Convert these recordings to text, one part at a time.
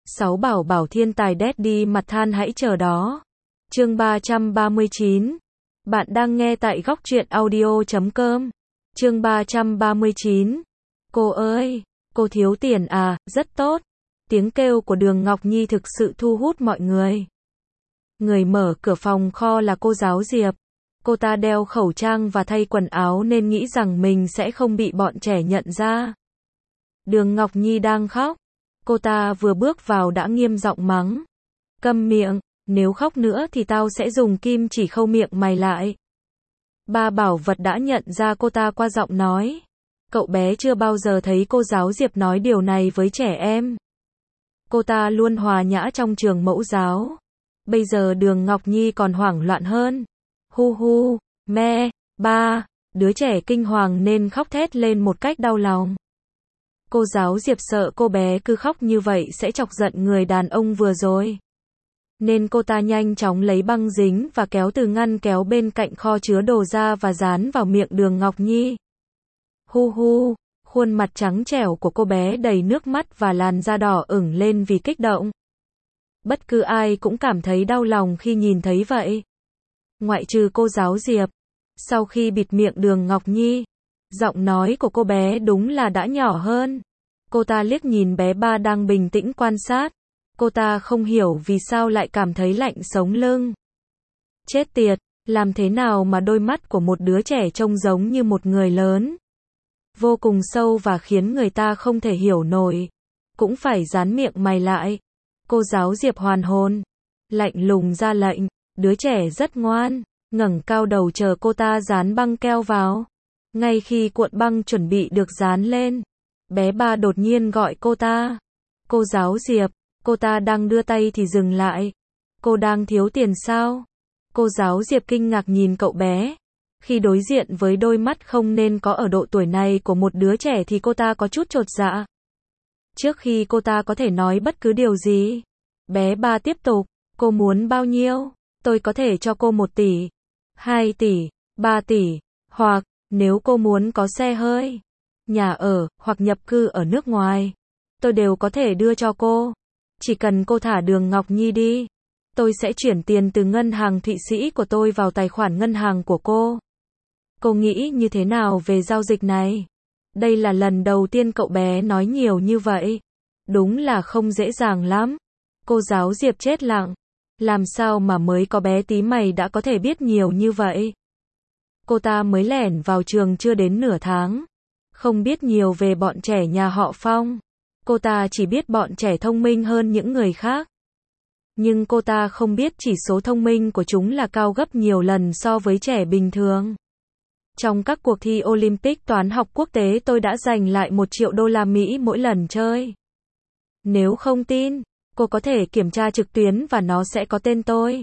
Sáu bảo bảo thiên tài daddy mặt than hãy chờ đó. Chương 339. Bạn đang nghe tại góc truyện audio.com. Chương 339. Cô ơi, cô thiếu tiền à, rất tốt. Tiếng kêu của Đường Ngọc Nhi thực sự thu hút mọi người. Người mở cửa phòng kho là cô giáo Diệp. Cô ta đeo khẩu trang và thay quần áo nên nghĩ rằng mình sẽ không bị bọn trẻ nhận ra. Đường Ngọc Nhi đang khóc. Cô ta vừa bước vào đã nghiêm giọng mắng. Câm miệng, nếu khóc nữa thì tao sẽ dùng kim chỉ khâu miệng mày lại. Ba bảo vật đã nhận ra cô ta qua giọng nói. Cậu bé chưa bao giờ thấy cô giáo Diệp nói điều này với trẻ em. Cô ta luôn hòa nhã trong trường mẫu giáo. Bây giờ Đường Ngọc Nhi còn hoảng loạn hơn. Hu hu, mẹ, ba, đứa trẻ kinh hoàng nên khóc thét lên một cách đau lòng. Cô giáo Diệp sợ cô bé cứ khóc như vậy sẽ chọc giận người đàn ông vừa rồi. Nên cô ta nhanh chóng lấy băng dính và kéo từ ngăn kéo bên cạnh kho chứa đồ ra và dán vào miệng Đường Ngọc Nhi. Hu hu, khuôn mặt trắng trẻo của cô bé đầy nước mắt và làn da đỏ ửng lên vì kích động. Bất cứ ai cũng cảm thấy đau lòng khi nhìn thấy vậy. Ngoại trừ cô giáo Diệp. Sau khi bịt miệng Đường Ngọc Nhi, giọng nói của cô bé đúng là đã nhỏ hơn. Cô ta liếc nhìn bé ba đang bình tĩnh quan sát. Cô ta không hiểu vì sao lại cảm thấy lạnh sống lưng. Chết tiệt, làm thế nào mà đôi mắt của một đứa trẻ trông giống như một người lớn. Vô cùng sâu và khiến người ta không thể hiểu nổi. Cũng phải dán miệng mày lại. Cô giáo Diệp hoàn hồn. Lạnh lùng ra lệnh. Đứa trẻ rất ngoan. Ngẩng cao đầu chờ cô ta dán băng keo vào. Ngay khi cuộn băng chuẩn bị được dán lên, bé ba đột nhiên gọi cô ta. Cô giáo Diệp. Cô ta đang đưa tay thì dừng lại. Cô đang thiếu tiền sao? Cô giáo Diệp kinh ngạc nhìn cậu bé. Khi đối diện với đôi mắt không nên có ở độ tuổi này của một đứa trẻ thì cô ta có chút chột dạ. Trước khi cô ta có thể nói bất cứ điều gì, bé ba tiếp tục. Cô muốn bao nhiêu? Tôi có thể cho cô 1 tỷ, 2 tỷ, 3 tỷ, hoặc, nếu cô muốn có xe hơi, nhà ở, hoặc nhập cư ở nước ngoài, tôi đều có thể đưa cho cô. Chỉ cần cô thả Đường Ngọc Nhi đi, tôi sẽ chuyển tiền từ ngân hàng Thụy Sĩ của tôi vào tài khoản ngân hàng của cô. Cô nghĩ như thế nào về giao dịch này? Đây là lần đầu tiên cậu bé nói nhiều như vậy. Đúng là không dễ dàng lắm. Cô giáo Diệp chết lặng. Làm sao mà mới có bé tí mày đã có thể biết nhiều như vậy? Cô ta mới lẻn vào trường chưa đến nửa tháng. Không biết nhiều về bọn trẻ nhà họ Phong. Cô ta chỉ biết bọn trẻ thông minh hơn những người khác. Nhưng cô ta không biết chỉ số thông minh của chúng là cao gấp nhiều lần so với trẻ bình thường. Trong các cuộc thi Olympic toán học quốc tế tôi đã giành lại 1 triệu đô la Mỹ mỗi lần chơi. Nếu không tin, cô có thể kiểm tra trực tuyến và nó sẽ có tên tôi.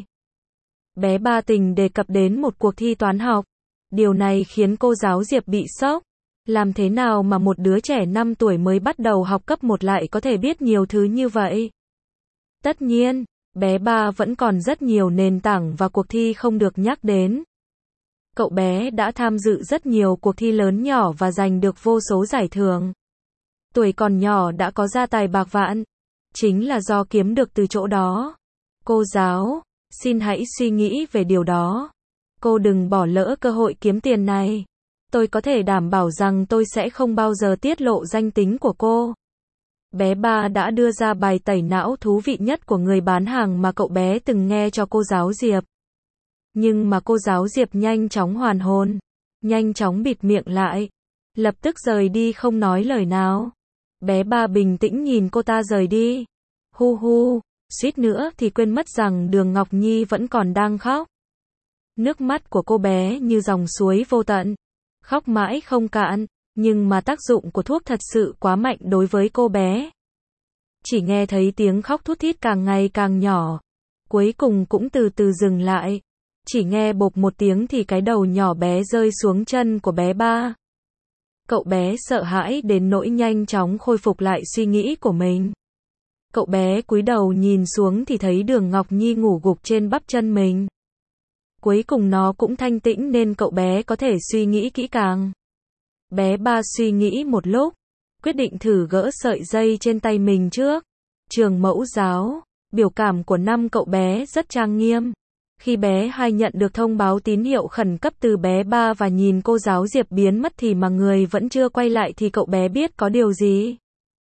Bé ba tình đề cập đến một cuộc thi toán học. Điều này khiến cô giáo Diệp bị sốc. Làm thế nào mà một đứa trẻ 5 tuổi mới bắt đầu học cấp 1 lại có thể biết nhiều thứ như vậy? Tất nhiên, bé ba vẫn còn rất nhiều nền tảng và cuộc thi không được nhắc đến. Cậu bé đã tham dự rất nhiều cuộc thi lớn nhỏ và giành được vô số giải thưởng. Tuổi còn nhỏ đã có gia tài bạc vạn. Chính là do kiếm được từ chỗ đó. Cô giáo, xin hãy suy nghĩ về điều đó. Cô đừng bỏ lỡ cơ hội kiếm tiền này. Tôi có thể đảm bảo rằng tôi sẽ không bao giờ tiết lộ danh tính của cô. Bé ba đã đưa ra bài tẩy não thú vị nhất của người bán hàng mà cậu bé từng nghe cho cô giáo Diệp. Nhưng mà cô giáo Diệp nhanh chóng hoàn hồn. Nhanh chóng bịt miệng lại. Lập tức rời đi không nói lời nào. Bé ba bình tĩnh nhìn cô ta rời đi. Hu hu, suýt nữa thì quên mất rằng Đường Ngọc Nhi vẫn còn đang khóc. Nước mắt của cô bé như dòng suối vô tận. Khóc mãi không cạn, nhưng mà tác dụng của thuốc thật sự quá mạnh đối với cô bé. Chỉ nghe thấy tiếng khóc thút thít càng ngày càng nhỏ. Cuối cùng cũng từ từ dừng lại. Chỉ nghe bộp một tiếng thì cái đầu nhỏ bé rơi xuống chân của bé ba. Cậu bé sợ hãi đến nỗi nhanh chóng khôi phục lại suy nghĩ của mình. Cậu bé cúi đầu nhìn xuống thì thấy Đường Ngọc Nhi ngủ gục trên bắp chân mình. Cuối cùng nó cũng thanh tĩnh nên cậu bé có thể suy nghĩ kỹ càng. Bé ba suy nghĩ một lúc, quyết định thử gỡ sợi dây trên tay mình trước. Trường mẫu giáo, biểu cảm của 5 cậu bé rất trang nghiêm. Khi bé 2 nhận được thông báo tín hiệu khẩn cấp từ bé 3 và nhìn cô giáo Diệp biến mất thì mà người vẫn chưa quay lại thì cậu bé biết có điều gì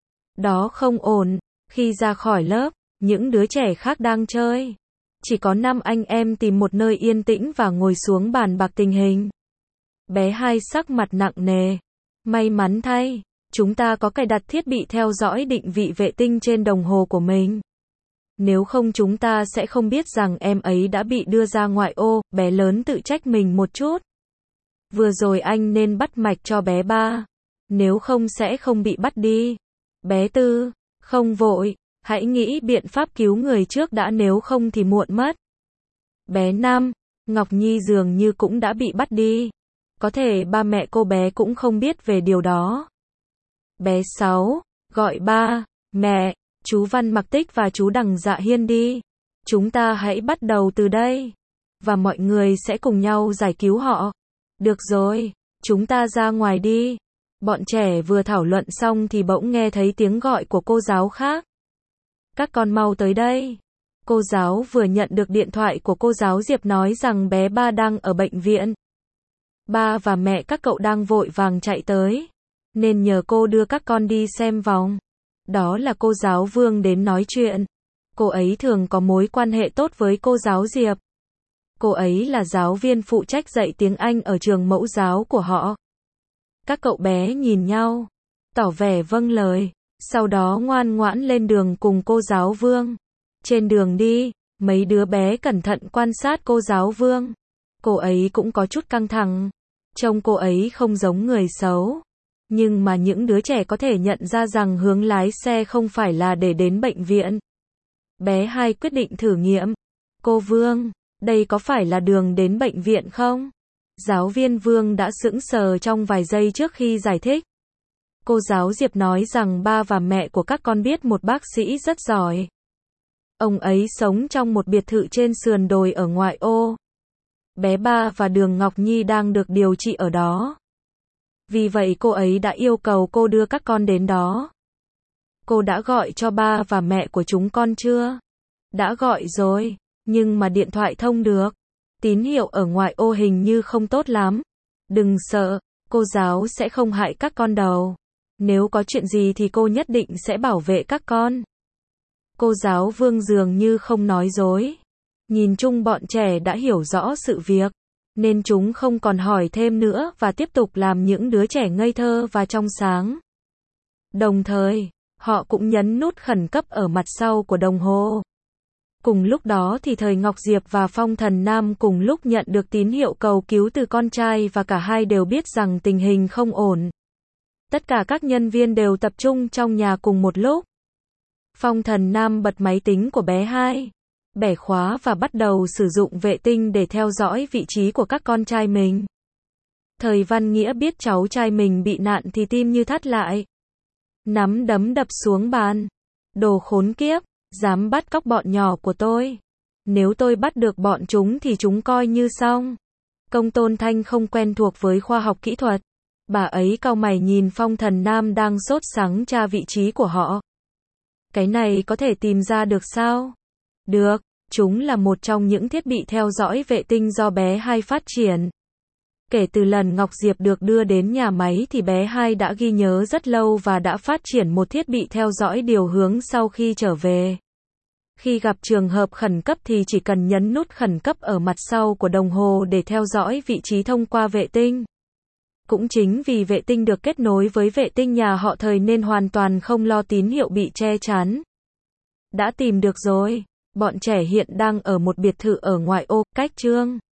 đó không ổn. Khi ra khỏi lớp, những đứa trẻ khác đang chơi. Chỉ có 5 anh em tìm một nơi yên tĩnh và ngồi xuống bàn bạc tình hình. Bé 2 sắc mặt nặng nề. May mắn thay, chúng ta có cài đặt thiết bị theo dõi định vị vệ tinh trên đồng hồ của mình. Nếu không chúng ta sẽ không biết rằng em ấy đã bị đưa ra ngoại ô. Bé lớn tự trách mình một chút. Vừa rồi anh nên bắt mạch cho bé 3. Nếu không sẽ không bị bắt đi. Bé 4, không vội. Hãy nghĩ biện pháp cứu người trước đã, nếu không thì muộn mất. Bé 5, Ngọc Nhi dường như cũng đã bị bắt đi. Có thể ba mẹ cô bé cũng không biết về điều đó. Bé 6, gọi ba, mẹ, chú Văn Mặc Tích và chú Đằng Dạ Hiên đi. Chúng ta hãy bắt đầu từ đây. Và mọi người sẽ cùng nhau giải cứu họ. Được rồi, chúng ta ra ngoài đi. Bọn trẻ vừa thảo luận xong thì bỗng nghe thấy tiếng gọi của cô giáo khác. Các con mau tới đây. Cô giáo vừa nhận được điện thoại của cô giáo Diệp nói rằng bé 3 đang ở bệnh viện. Ba và mẹ các cậu đang vội vàng chạy tới, nên nhờ cô đưa các con đi xem vòng. Đó là cô giáo Vương đến nói chuyện. Cô ấy thường có mối quan hệ tốt với cô giáo Diệp. Cô ấy là giáo viên phụ trách dạy tiếng Anh ở trường mẫu giáo của họ. Các cậu bé nhìn nhau, tỏ vẻ vâng lời, sau đó ngoan ngoãn lên đường cùng cô giáo Vương. Trên đường đi, mấy đứa bé cẩn thận quan sát cô giáo Vương. Cô ấy cũng có chút căng thẳng. Trông cô ấy không giống người xấu. Nhưng mà những đứa trẻ có thể nhận ra rằng hướng lái xe không phải là để đến bệnh viện. Bé 2 quyết định thử nghiệm. Cô Vương, đây có phải là đường đến bệnh viện không? Giáo viên Vương đã sững sờ trong vài giây trước khi giải thích. Cô giáo Diệp nói rằng ba và mẹ của các con biết một bác sĩ rất giỏi. Ông ấy sống trong một biệt thự trên sườn đồi ở ngoại ô. Bé 3 và Đường Ngọc Nhi đang được điều trị ở đó. Vì vậy cô ấy đã yêu cầu cô đưa các con đến đó. Cô đã gọi cho ba và mẹ của chúng con chưa? Đã gọi rồi, nhưng mà điện thoại thông được. Tín hiệu ở ngoại ô hình như không tốt lắm. Đừng sợ, cô giáo sẽ không hại các con đâu. Nếu có chuyện gì thì cô nhất định sẽ bảo vệ các con. Cô giáo Vương dường như không nói dối. Nhìn chung bọn trẻ đã hiểu rõ sự việc, nên chúng không còn hỏi thêm nữa và tiếp tục làm những đứa trẻ ngây thơ và trong sáng. Đồng thời, họ cũng nhấn nút khẩn cấp ở mặt sau của đồng hồ. Cùng lúc đó thì Thời Ngọc Diệp và Phong Thần Nam cùng lúc nhận được tín hiệu cầu cứu từ con trai và cả hai đều biết rằng tình hình không ổn. Tất cả các nhân viên đều tập trung trong nhà cùng một lúc. Phong Thần Nam bật máy tính của bé 2, bẻ khóa và bắt đầu sử dụng vệ tinh để theo dõi vị trí của các con trai mình. Thời Văn Nghĩa biết cháu trai mình bị nạn thì tim như thắt lại. Nắm đấm đập xuống bàn. Đồ khốn kiếp, dám bắt cóc bọn nhỏ của tôi. Nếu tôi bắt được bọn chúng thì chúng coi như xong. Công Tôn Thanh không quen thuộc với khoa học kỹ thuật. Bà ấy cau mày nhìn Phong Thần Nam đang sốt sắng tra vị trí của họ. Cái này có thể tìm ra được sao? Được, chúng là một trong những thiết bị theo dõi vệ tinh do bé 2 phát triển. Kể từ lần Ngọc Diệp được đưa đến nhà máy thì bé 2 đã ghi nhớ rất lâu và đã phát triển một thiết bị theo dõi điều hướng sau khi trở về. Khi gặp trường hợp khẩn cấp thì chỉ cần nhấn nút khẩn cấp ở mặt sau của đồng hồ để theo dõi vị trí thông qua vệ tinh. Cũng chính vì vệ tinh được kết nối với vệ tinh nhà họ Thời nên hoàn toàn không lo tín hiệu bị che chắn. Đã tìm được rồi. Bọn trẻ hiện đang ở một biệt thự ở ngoại ô, cách Trương